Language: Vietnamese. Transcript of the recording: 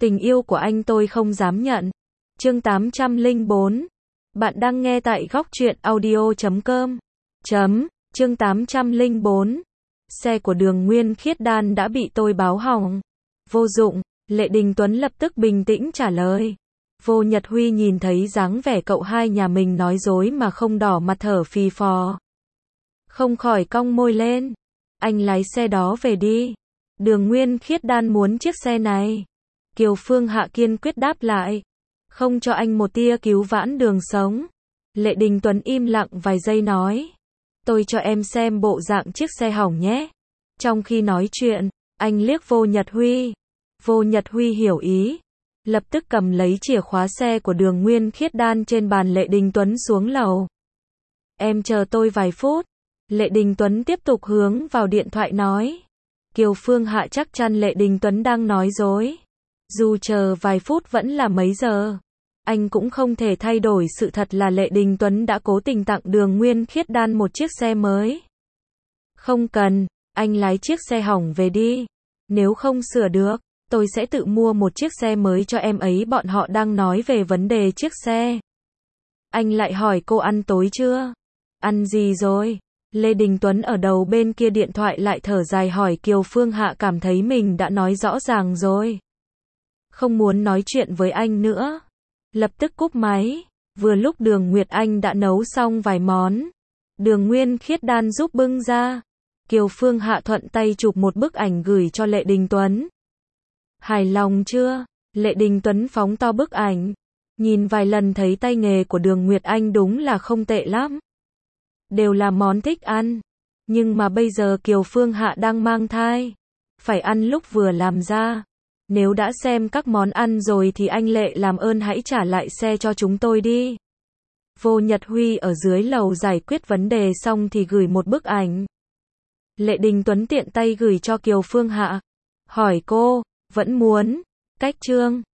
Tình yêu của anh tôi không dám nhận. Chương 804. Bạn đang nghe tại góc truyện audio.com. Chương 804. Xe của Đường Nguyên Khiết Đan đã bị tôi báo hỏng. Vô dụng, Lệ Đình Tuấn lập tức bình tĩnh trả lời. Vô Nhật Huy nhìn thấy dáng vẻ cậu hai nhà mình nói dối mà không đỏ mặt thở phì phò. Không khỏi cong môi lên. Anh lái xe đó về đi. Đường Nguyên Khiết Đan muốn chiếc xe này. Kiều Phương Hạ kiên quyết đáp lại. Không cho anh một tia cứu vãn đường sống. Lệ Đình Tuấn im lặng vài giây nói. Tôi cho em xem bộ dạng chiếc xe hỏng nhé. Trong khi nói chuyện, anh liếc Vô Nhật Huy. Vô Nhật Huy hiểu ý. Lập tức cầm lấy chìa khóa xe của Đường Nguyên Khiết Đan trên bàn Lệ Đình Tuấn xuống lầu. Em chờ tôi vài phút. Lệ Đình Tuấn tiếp tục hướng vào điện thoại nói. Kiều Phương Hạ chắc chắn Lệ Đình Tuấn đang nói dối. Dù chờ vài phút vẫn là mấy giờ. Anh cũng không thể thay đổi sự thật là Lệ Đình Tuấn đã cố tình tặng Đường Nguyên Khiết Đan một chiếc xe mới. Không cần, anh lái chiếc xe hỏng về đi. Nếu không sửa được, tôi sẽ tự mua một chiếc xe mới cho em ấy. Bọn họ đang nói về vấn đề chiếc xe. Anh lại hỏi cô ăn tối chưa? Ăn gì rồi? Lê Đình Tuấn ở đầu bên kia điện thoại lại thở dài hỏi. Kiều Phương Hạ cảm thấy mình đã nói rõ ràng rồi. Không muốn nói chuyện với anh nữa. Lập tức cúp máy. Vừa lúc Đường Nguyệt Anh đã nấu xong vài món. Đường Nguyên Khiết Đan giúp bưng ra. Kiều Phương Hạ thuận tay chụp một bức ảnh gửi cho Lệ Đình Tuấn. Hài lòng chưa? Lệ Đình Tuấn phóng to bức ảnh. Nhìn vài lần thấy tay nghề của Đường Nguyệt Anh đúng là không tệ lắm. Đều là món thích ăn. Nhưng mà bây giờ Kiều Phương Hạ đang mang thai. Phải ăn lúc vừa làm ra. Nếu đã xem các món ăn rồi thì anh Lệ làm ơn hãy trả lại xe cho chúng tôi đi. Vô Nhật Huy ở dưới lầu giải quyết vấn đề xong thì gửi một bức ảnh. Lệ Đình Tuấn tiện tay gửi cho Kiều Phương Hạ. Hỏi cô, vẫn muốn cách chương